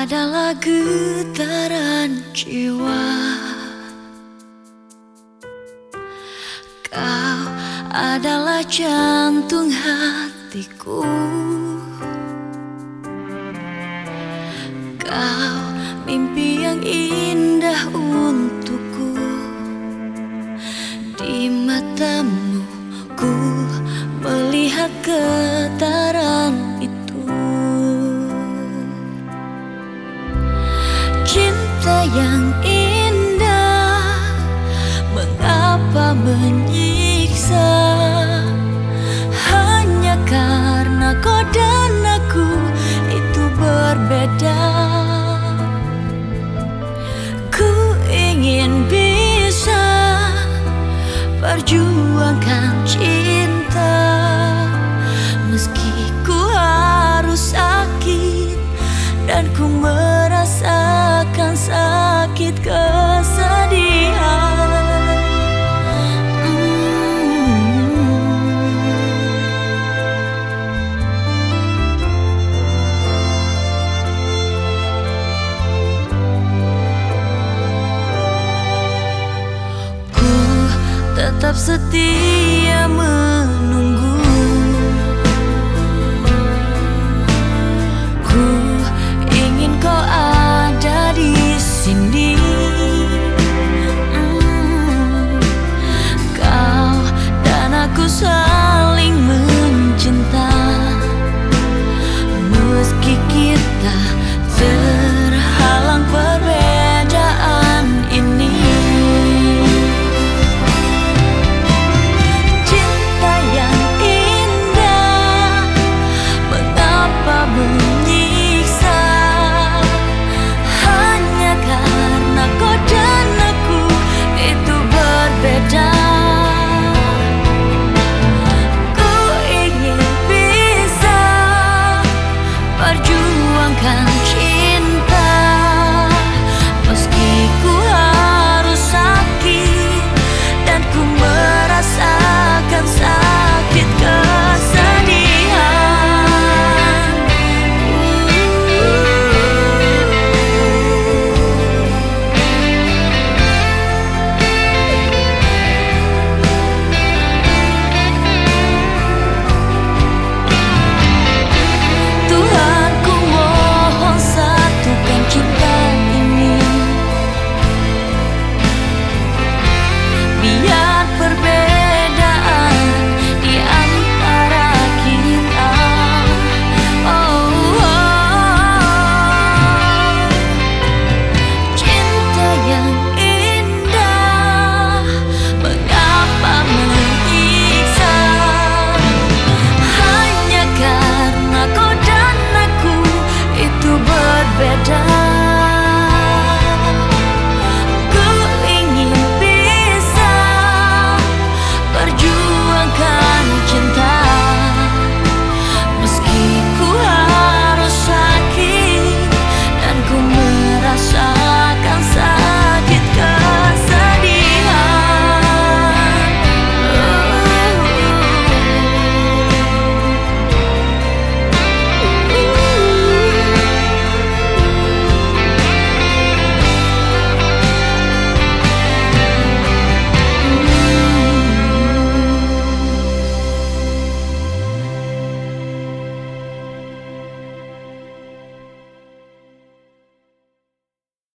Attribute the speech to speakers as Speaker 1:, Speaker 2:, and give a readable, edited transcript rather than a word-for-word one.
Speaker 1: adalah getaran jiwa. Kau adalah jantung hatiku. Kau mimpi yang indah untukku. Di matamu ku melihat getaran itu. Cinta yang indah, mengapa menyiksa? Hanya karena kau dan aku itu berbeda. Ku ingin bisa perjuangkan cinta, meski ku harus sakit dan ku merasakan sakit kesedihan. Ku tetap setia